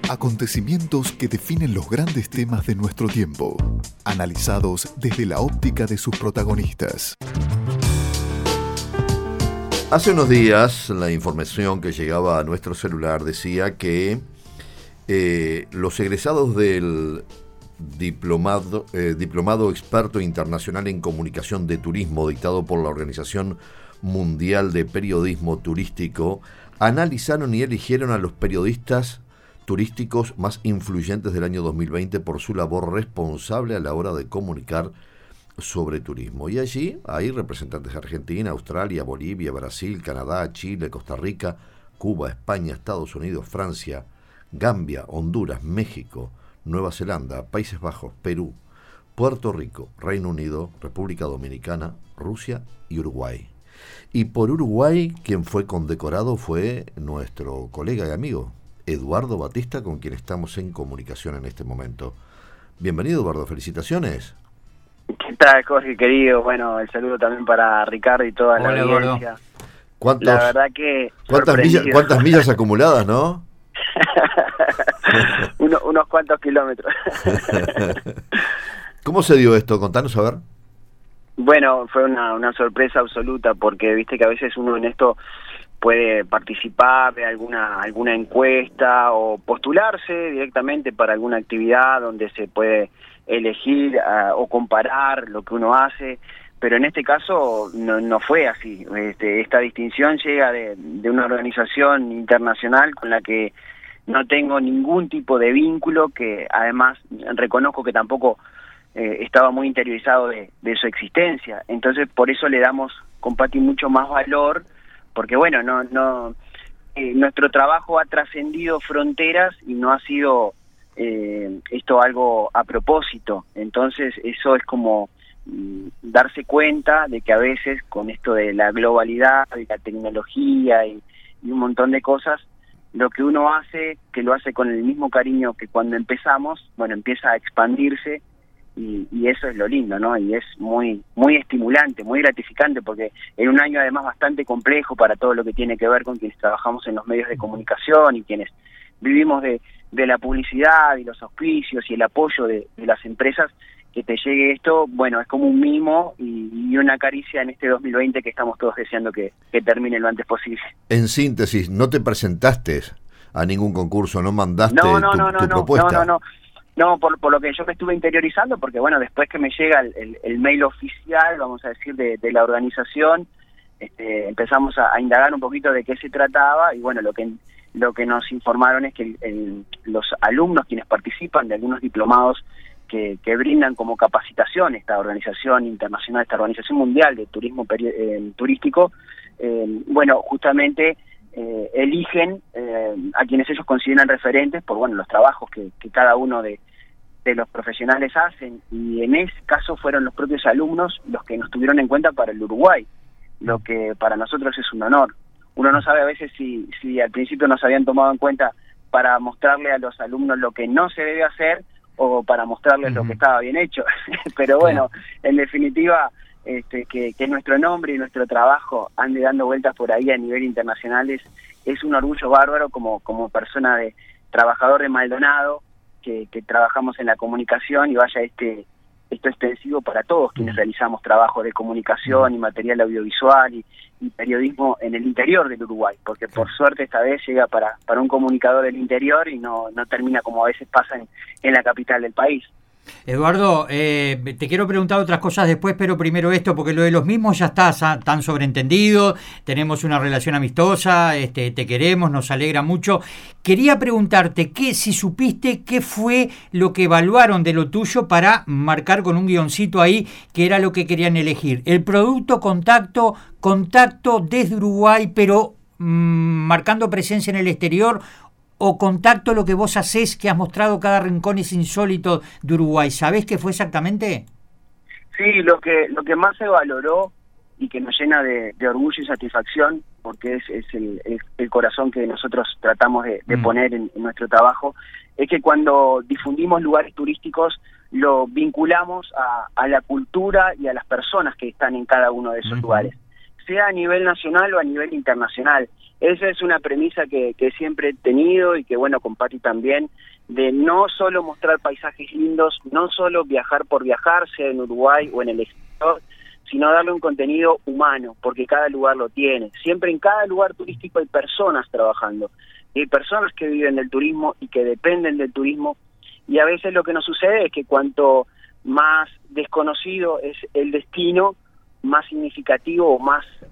Acontecimientos que definen los grandes temas de nuestro tiempo, analizados desde la óptica de sus protagonistas. Hace unos días la información que llegaba a nuestro celular decía que los egresados del diplomado experto internacional en comunicación de turismo dictado por la Organización Mundial de Periodismo Turístico analizaron y eligieron a los periodistas turísticos más influyentes del año 2020 por su labor responsable a la hora de comunicar sobre turismo. Y allí hay representantes de Argentina, Australia, Bolivia, Brasil, Canadá, Chile, Costa Rica, Cuba, España, Estados Unidos, Francia, Gambia, Honduras, México, Nueva Zelanda, Países Bajos, Perú, Puerto Rico, Reino Unido, República Dominicana, Rusia y Uruguay. Y por Uruguay, quien fue condecorado fue nuestro colega y amigo, Eduardo Batista, con quien estamos en comunicación en este momento. Bienvenido, Eduardo, felicitaciones. ¿Qué tal, Jorge, querido? Bueno, el saludo también para Ricardo y toda la audiencia. La verdad que ¿Cuántas millas acumuladas, no? Unos cuantos kilómetros. ¿Cómo se dio esto? Contanos a ver. Bueno, fue una sorpresa absoluta, porque viste que a veces uno en esto puede participar de alguna encuesta o postularse directamente para alguna actividad donde se puede elegir o comparar lo que uno hace, pero en este caso no fue así. Esta distinción llega de una organización internacional con la que no tengo ningún tipo de vínculo, que además reconozco que tampoco estaba muy interiorizado de su existencia. Entonces por eso le damos con Pati mucho más valor, porque bueno, nuestro trabajo ha trascendido fronteras y no ha sido esto algo a propósito. Entonces eso es como darse cuenta de que a veces con esto de la globalidad y la tecnología y un montón de cosas, lo que uno hace, que lo hace con el mismo cariño que cuando empezamos, bueno, empieza a expandirse. Y eso es lo lindo, ¿no? Y es muy estimulante, muy gratificante, porque en un año además bastante complejo para todo lo que tiene que ver con quienes trabajamos en los medios de comunicación y quienes vivimos de la publicidad y los auspicios y el apoyo de las empresas, que te llegue esto, bueno, es como un mimo y una caricia en este 2020 que estamos todos deseando que termine lo antes posible. En síntesis, ¿no te presentaste a ningún concurso? ¿No mandaste tu propuesta? No, por lo que yo me estuve interiorizando, porque bueno, después que me llega el mail oficial, vamos a decir, de la organización, empezamos a indagar un poquito de qué se trataba, y bueno, lo que nos informaron es que los alumnos quienes participan de algunos diplomados que brindan como capacitación esta organización internacional, esta organización mundial de turismo turístico, bueno, justamente eligen a quienes ellos consideran referentes por bueno los trabajos que cada uno de los profesionales hacen, y en ese caso fueron los propios alumnos los que nos tuvieron en cuenta para el Uruguay, lo que para nosotros es un honor. Uno no sabe a veces si al principio nos habían tomado en cuenta para mostrarle a los alumnos lo que no se debe hacer o para mostrarles lo que estaba bien hecho. Pero bueno, en definitiva, que nuestro nombre y nuestro trabajo ande dando vueltas por ahí a nivel internacional es un orgullo bárbaro como persona de trabajador de Maldonado, que trabajamos en la comunicación, y vaya esto extensivo para todos quienes realizamos trabajo de comunicación y material audiovisual y periodismo en el interior del Uruguay, porque por suerte esta vez llega para un comunicador del interior y no termina como a veces pasa en la capital del país. Eduardo, te quiero preguntar otras cosas después, pero primero esto, porque lo de los mismos ya está tan sobreentendido, tenemos una relación amistosa, te queremos, nos alegra mucho. Quería preguntarte si supiste qué fue lo que evaluaron de lo tuyo para marcar con un guioncito ahí que era lo que querían elegir. El producto contacto desde Uruguay, pero marcando presencia en el exterior, o contacto lo que vos hacés, que has mostrado cada rincón es insólito de Uruguay. ¿Sabés qué fue exactamente? Sí, lo que más se valoró y que nos llena de orgullo y satisfacción, porque es el corazón que nosotros tratamos de poner en nuestro trabajo, es que cuando difundimos lugares turísticos lo vinculamos a la cultura y a las personas que están en cada uno de esos lugares. sea a nivel nacional o a nivel internacional. Esa es una premisa que siempre he tenido y que, bueno, con Pati también, de no solo mostrar paisajes lindos, no solo viajar por viajar, sea en Uruguay o en el exterior, sino darle un contenido humano, porque cada lugar lo tiene. Siempre en cada lugar turístico hay personas trabajando, hay personas que viven del turismo y que dependen del turismo, y a veces lo que nos sucede es que cuanto más desconocido es el destino, más significativo o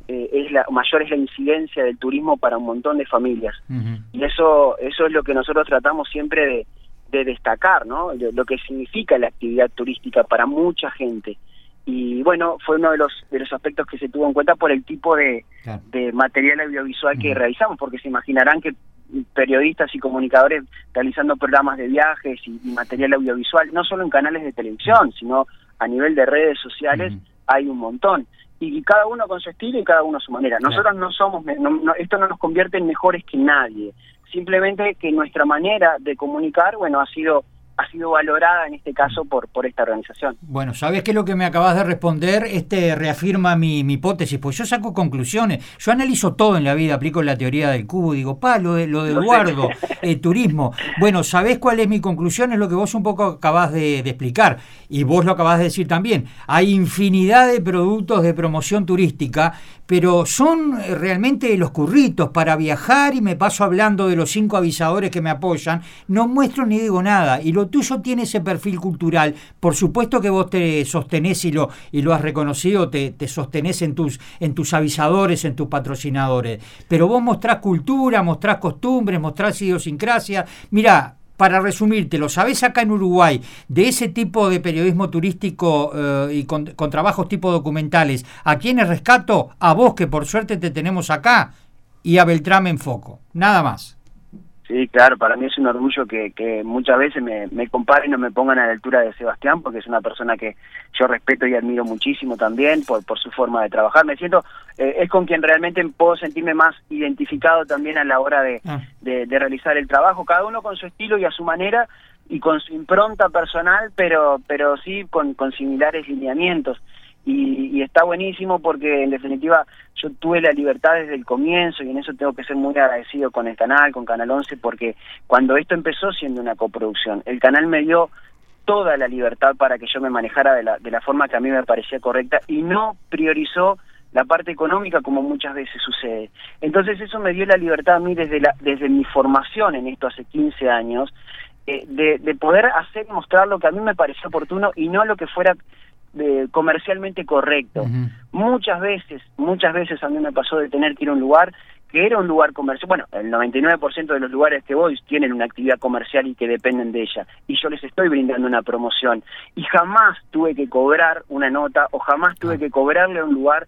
mayor es la incidencia del turismo para un montón de familias. Uh-huh. Y eso es lo que nosotros tratamos siempre de destacar, ¿no? Lo que significa la actividad turística para mucha gente. Y bueno, fue uno de los aspectos que se tuvo en cuenta por el tipo de material audiovisual que realizamos, porque se imaginarán que periodistas y comunicadores realizando programas de viajes y material audiovisual, no solo en canales de televisión, sino a nivel de redes sociales, hay un montón. Y cada uno con su estilo y cada uno a su manera. Nosotros no somos, esto no nos convierte en mejores que nadie, simplemente que nuestra manera de comunicar, bueno, ha sido valorada en este caso por esta organización. Bueno, ¿sabes qué es lo que me acabas de responder? Reafirma mi hipótesis, pues yo saco conclusiones. Yo analizo todo en la vida, aplico la teoría del cubo, digo, lo de Eduardo, turismo. Bueno, ¿sabés cuál es mi conclusión? Es lo que vos un poco acabás de explicar, y vos lo acabás de decir también. Hay infinidad de productos de promoción turística, pero son realmente los curritos para viajar, y me paso hablando de los 5 avisadores que me apoyan, no muestro ni digo nada, y lo tuyo tiene ese perfil cultural. Por supuesto que vos te sostenés y lo has reconocido, te sostenés en tus avisadores, en tus patrocinadores, pero vos mostrás cultura, mostrás costumbres, mostrás idiosincrasia. Mirá, para resumirte, lo sabés acá en Uruguay, de ese tipo de periodismo turístico y con trabajos tipo documentales, ¿a quiénes rescato? A vos, que por suerte te tenemos acá, y a Beltrame en Foco, nada más. Sí, claro, para mí es un orgullo que muchas veces me comparen o me pongan a la altura de Sebastián, porque es una persona que yo respeto y admiro muchísimo también por su forma de trabajar. Me siento, es con quien realmente puedo sentirme más identificado también a la hora de realizar el trabajo, cada uno con su estilo y a su manera y con su impronta personal, pero sí con similares lineamientos. Y está buenísimo porque en definitiva yo tuve la libertad desde el comienzo, y en eso tengo que ser muy agradecido con el canal, con Canal 11, porque cuando esto empezó siendo una coproducción, el canal me dio toda la libertad para que yo me manejara de la forma que a mí me parecía correcta, y no priorizó la parte económica como muchas veces sucede. Entonces eso me dio la libertad a mí desde mi formación en esto hace 15 años, de poder hacer y mostrar lo que a mí me parecía oportuno y no lo que fuera comercialmente correcto. Uh-huh. Muchas veces a mí me pasó de tener que ir a un lugar que era un lugar comercial. Bueno, el 99% de los lugares que voy tienen una actividad comercial y que dependen de ella, y yo les estoy brindando una promoción, y jamás tuve que cobrar una nota o jamás tuve que cobrarle a un lugar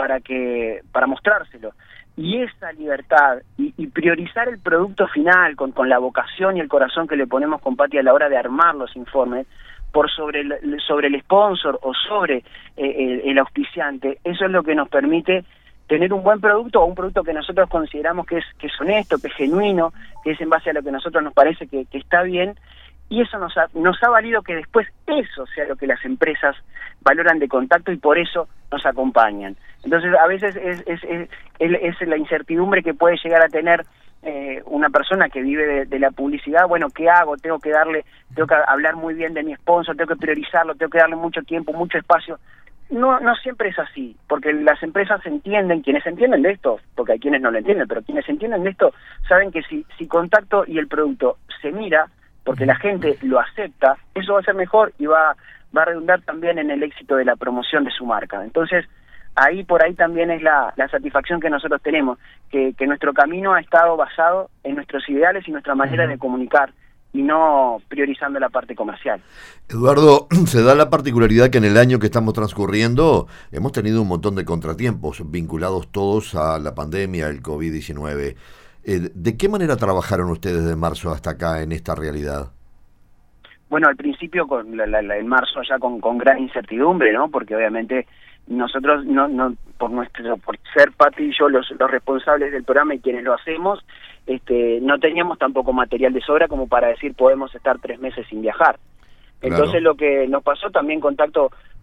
para mostrárselo. Y esa libertad y priorizar el producto final con la vocación y el corazón que le ponemos con Pati a la hora de armar los informes, por sobre el sponsor o sobre el auspiciante, eso es lo que nos permite tener un buen producto, o un producto que nosotros consideramos que es honesto, que es genuino, que es en base a lo que a nosotros nos parece que está bien, y eso nos ha valido que después eso sea lo que las empresas valoran de contacto y por eso nos acompañan. Entonces a veces es la incertidumbre que puede llegar a tener una persona que vive de la publicidad. Bueno, ¿qué hago? Tengo que hablar muy bien de mi sponsor, tengo que priorizarlo, tengo que darle mucho tiempo, mucho espacio. No siempre es así, porque las empresas entienden, quienes entienden de esto, porque hay quienes no lo entienden, pero quienes entienden de esto saben que si contacto y el producto se mira, porque la gente lo acepta, eso va a ser mejor y va a redundar también en el éxito de la promoción de su marca. Entonces, por ahí también es la satisfacción que nosotros tenemos, que nuestro camino ha estado basado en nuestros ideales y nuestra manera de comunicar, y no priorizando la parte comercial. Eduardo, se da la particularidad que en el año que estamos transcurriendo hemos tenido un montón de contratiempos vinculados todos a la pandemia, el COVID-19. ¿De qué manera trabajaron ustedes de marzo hasta acá en esta realidad? Bueno, al principio en marzo ya con gran incertidumbre, ¿no? Porque obviamente nosotros por ser Pati y yo los responsables del programa y quienes lo hacemos, no teníamos tampoco material de sobra como para decir podemos estar 3 meses sin viajar. Claro. Entonces lo que nos pasó también contacto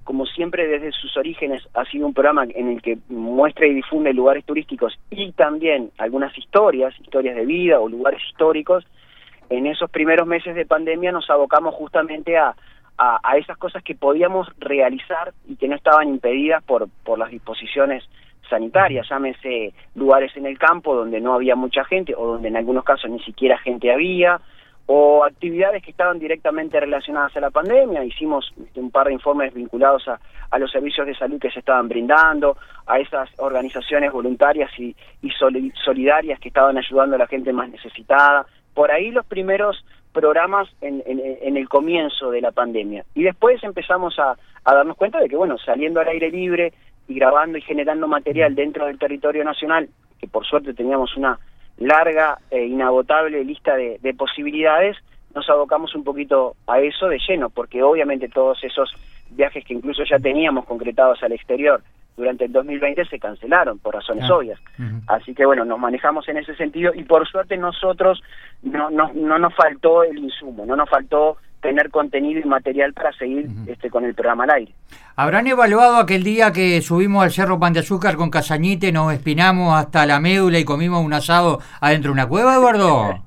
como siempre desde sus orígenes ha sido un programa en el que muestra y difunde lugares turísticos y también algunas historias de vida o lugares históricos, en esos primeros meses de pandemia nos abocamos justamente a esas cosas que podíamos realizar y que no estaban impedidas por las disposiciones sanitarias, llámese lugares en el campo donde no había mucha gente o donde en algunos casos ni siquiera gente había, o actividades que estaban directamente relacionadas a la pandemia. Hicimos un par de informes vinculados a los servicios de salud que se estaban brindando, a esas organizaciones voluntarias y solidarias que estaban ayudando a la gente más necesitada. Por ahí los primeros programas en el comienzo de la pandemia. Y después empezamos a darnos cuenta de que, bueno, saliendo al aire libre y grabando y generando material dentro del territorio nacional, que por suerte teníamos una larga e inagotable lista de posibilidades, nos abocamos un poquito a eso de lleno, porque obviamente todos esos viajes que incluso ya teníamos concretados al exterior durante el 2020 se cancelaron por razones obvias. Así que bueno, nos manejamos en ese sentido y por suerte nosotros no nos faltó el insumo, no nos faltó tener contenido y material para seguir con el programa al aire. ¿Habrán evaluado aquel día que subimos al Cerro Pan de Azúcar con Casañite, nos espinamos hasta la médula y comimos un asado adentro de una cueva, Eduardo?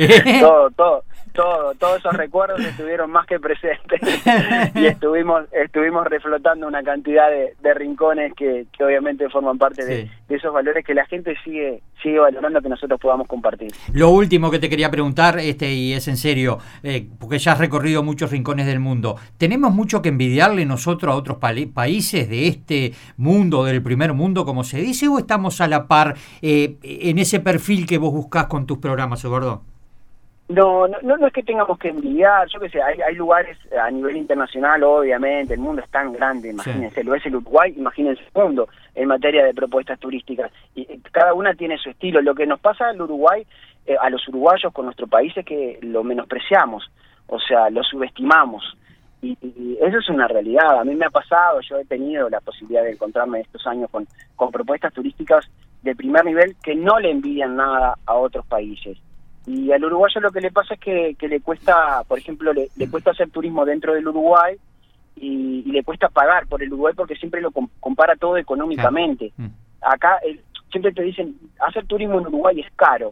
Todos esos recuerdos estuvieron más que presentes y estuvimos reflotando una cantidad de rincones que obviamente forman parte de esos valores que la gente sigue valorando que nosotros podamos compartir. Lo último que te quería preguntar, y es en serio, porque ya has recorrido muchos rincones del mundo, ¿tenemos mucho que envidiarle nosotros a otros países de este mundo, del primer mundo, como se dice, o estamos a la par en ese perfil que vos buscás con tus programas, Eduardo? No es que tengamos que envidiar, yo qué sé, hay lugares a nivel internacional, obviamente, el mundo es tan grande, imagínense, lo es el Uruguay, imagínense el mundo en materia de propuestas turísticas, y cada una tiene su estilo. Lo que nos pasa al Uruguay, a los uruguayos con nuestro país, es que lo menospreciamos, o sea, lo subestimamos, y eso es una realidad. A mí me ha pasado, yo he tenido la posibilidad de encontrarme estos años con propuestas turísticas de primer nivel que no le envidian nada a otros países. Y al uruguayo lo que le pasa es que le cuesta, por ejemplo, le cuesta hacer turismo dentro del Uruguay y le cuesta pagar por el Uruguay porque siempre lo compara todo económicamente. Acá siempre te dicen, hacer turismo en Uruguay es caro.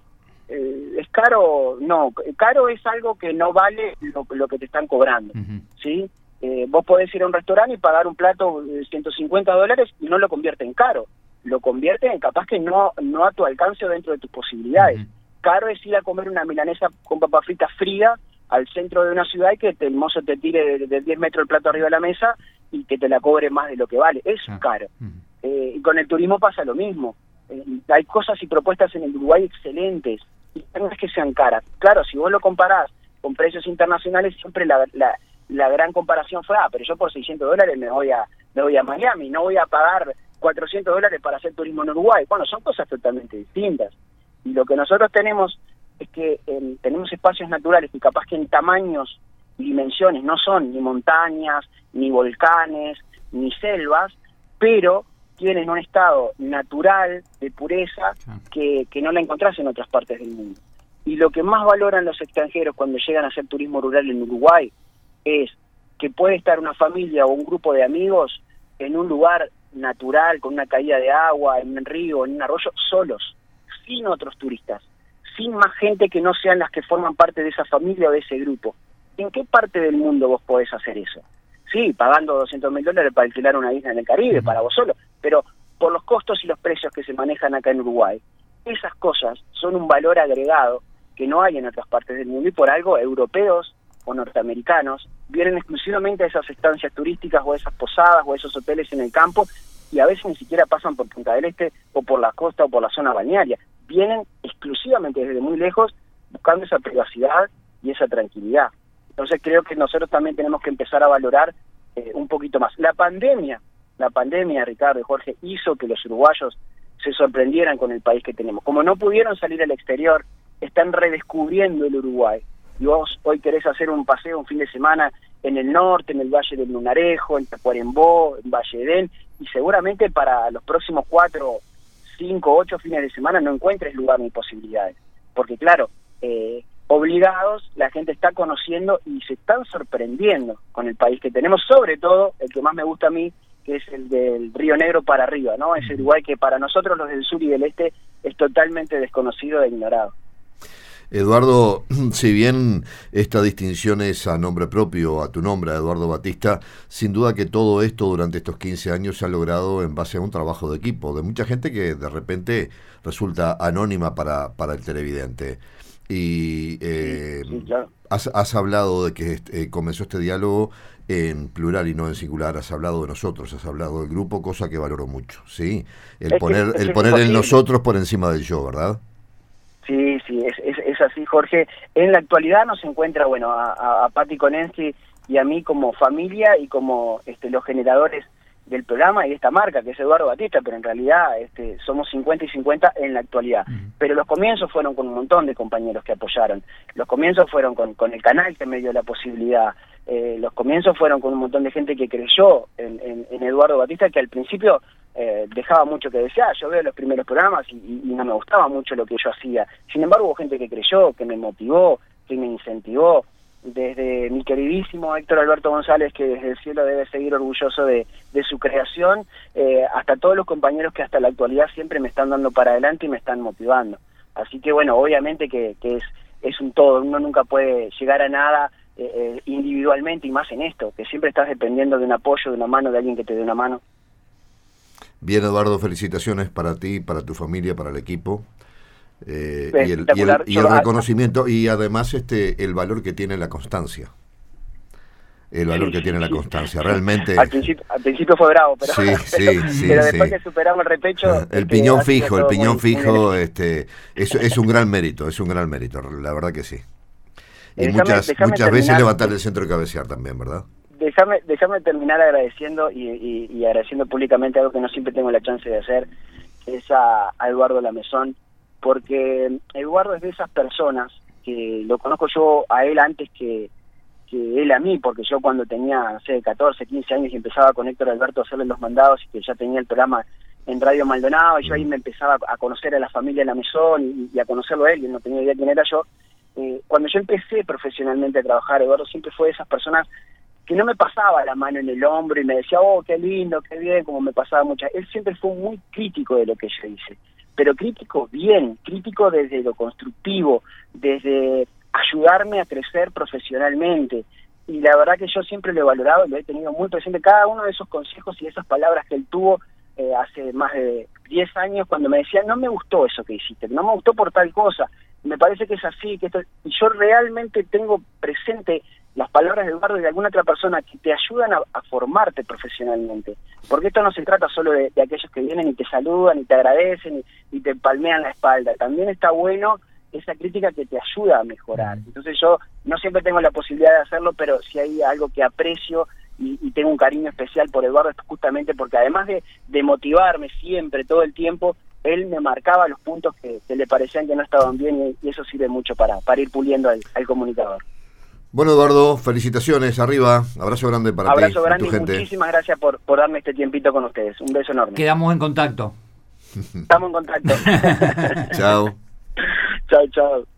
¿Es caro? No, caro es algo que no vale lo que te están cobrando, ¿sí? Vos podés ir a un restaurante y pagar un plato de $150 y no lo convierte en caro. Lo convierte en capaz que no a tu alcance o dentro de tus posibilidades. Caro es ir a comer una milanesa con papa frita fría al centro de una ciudad y que el mozo te tire de 10 metros el plato arriba de la mesa y que te la cobre más de lo que vale. Eso es caro. Y con el turismo pasa lo mismo. Hay cosas y propuestas en el Uruguay excelentes y no es que sean caras. Claro, si vos lo comparás con precios internacionales, siempre la gran comparación fue, pero yo por $600 me voy a Miami, no voy a pagar $400 para hacer turismo en Uruguay. Bueno, son cosas totalmente distintas. Y lo que nosotros tenemos es que tenemos espacios naturales que capaz que en tamaños y dimensiones no son ni montañas, ni volcanes, ni selvas, pero tienen un estado natural de pureza que no la encontrás en otras partes del mundo. Y lo que más valoran los extranjeros cuando llegan a hacer turismo rural en Uruguay es que puede estar una familia o un grupo de amigos en un lugar natural, con una caída de agua, en un río, en un arroyo, solos, sin otros turistas, sin más gente que no sean las que forman parte de esa familia o de ese grupo. ¿En qué parte del mundo vos podés hacer eso? Sí, pagando $200.000 para alquilar una isla en el Caribe, para vos solo, pero por los costos y los precios que se manejan acá en Uruguay, esas cosas son un valor agregado que no hay en otras partes del mundo y por algo europeos o norteamericanos vienen exclusivamente a esas estancias turísticas o a esas posadas o a esos hoteles en el campo y a veces ni siquiera pasan por Punta del Este o por la costa o por la zona balnearia. Vienen exclusivamente desde muy lejos buscando esa privacidad y esa tranquilidad. Entonces creo que nosotros también tenemos que empezar a valorar un poquito más. La pandemia, Ricardo y Jorge, hizo que los uruguayos se sorprendieran con el país que tenemos. Como no pudieron salir al exterior, están redescubriendo el Uruguay. Y vos hoy querés hacer un paseo, un fin de semana en el norte, en el Valle del Lunarejo, en Tacuarembó, en Valle Edén, y seguramente para los próximos 4, 5, 8 fines de semana no encuentres lugar ni posibilidades. Porque claro, obligados, la gente está conociendo y se están sorprendiendo con el país que tenemos, sobre todo el que más me gusta a mí, que es el del Río Negro para arriba, ¿no? Ese Uruguay que para nosotros los del sur y del este es totalmente desconocido e ignorado. Eduardo, si bien esta distinción es a nombre propio, a tu nombre, a Eduardo Batista, sin duda que todo esto durante estos 15 años se ha logrado en base a un trabajo de equipo, de mucha gente que de repente resulta anónima para el televidente. Y sí, claro. has hablado de que comenzó este diálogo en plural y no en singular, has hablado de nosotros, has hablado del grupo, cosa que valoro mucho, ¿sí? El poner el nosotros por encima del yo, ¿verdad? Sí, es así, Jorge. En la actualidad nos encuentra, bueno, a Patti Konensky y a mí como familia y como los generadores del programa y de esta marca, que es Eduardo Batista, pero en realidad somos 50 y 50 en la actualidad. Pero los comienzos fueron con un montón de compañeros que apoyaron. Los comienzos fueron con el canal que me dio la posibilidad. Los comienzos fueron con un montón de gente que creyó en Eduardo Batista, que al principio dejaba mucho que desear. Yo veo los primeros programas y no me gustaba mucho lo que yo hacía. Sin embargo, hubo gente que creyó, que me motivó, que me incentivó. Desde mi queridísimo Héctor Alberto González, que desde el cielo debe seguir orgulloso de su creación, hasta todos los compañeros que hasta la actualidad siempre me están dando para adelante y me están motivando. Así que bueno, obviamente que es un todo, uno nunca puede llegar a nada individualmente, y más en esto, que siempre estás dependiendo de un apoyo, de una mano, de alguien que te dé una mano. Bien, Eduardo, felicitaciones para ti, para tu familia, para el equipo. Y el reconocimiento y además el valor que tiene la constancia. El valor que tiene la constancia, realmente. Al principio fue bravo, pero, pero después que superamos el repecho. El piñón fijo, es un gran mérito, la verdad que sí. Y muchas veces levantar el centro y cabecear también, ¿verdad? Déjame terminar agradeciendo y agradeciendo públicamente algo que no siempre tengo la chance de hacer, es a Eduardo Lamezón, porque Eduardo es de esas personas que lo conozco yo a él antes que él a mí, porque yo cuando tenía 14, 15 años y empezaba con Héctor Alberto a hacerle los mandados y que ya tenía el programa en Radio Maldonado, y yo ahí me empezaba a conocer a la familia Lamezón y a conocerlo a él, y no tenía idea quién era yo. Cuando yo empecé profesionalmente a trabajar, Eduardo siempre fue de esas personas que no me pasaba la mano en el hombro y me decía, oh, qué lindo, qué bien, como me pasaba muchas. Él siempre fue muy crítico de lo que yo hice, pero crítico bien, crítico desde lo constructivo, desde ayudarme a crecer profesionalmente. Y la verdad que yo siempre lo he valorado, lo he tenido muy presente, cada uno de esos consejos y esas palabras que él tuvo hace más de 10 años, cuando me decía, no me gustó eso que hiciste, no me gustó por tal cosa, me parece que es así, que esto... Y yo realmente tengo presente las palabras de Eduardo y de alguna otra persona que te ayudan a formarte profesionalmente, porque esto no se trata solo de aquellos que vienen y te saludan y te agradecen y te palmean la espalda, también está bueno esa crítica que te ayuda a mejorar. Entonces yo no siempre tengo la posibilidad de hacerlo, pero si hay algo que aprecio y tengo un cariño especial por Eduardo, es justamente porque además de motivarme siempre, todo el tiempo, él me marcaba los puntos que le parecían que no estaban bien, y eso sirve mucho para ir puliendo al comunicador. Bueno, Eduardo, felicitaciones, arriba, abrazo grande para ti. Abrazo grande tu gente. Y muchísimas gracias por darme este tiempito con ustedes. Un beso enorme. Quedamos en contacto. Estamos en contacto. Chao. Chao, chao.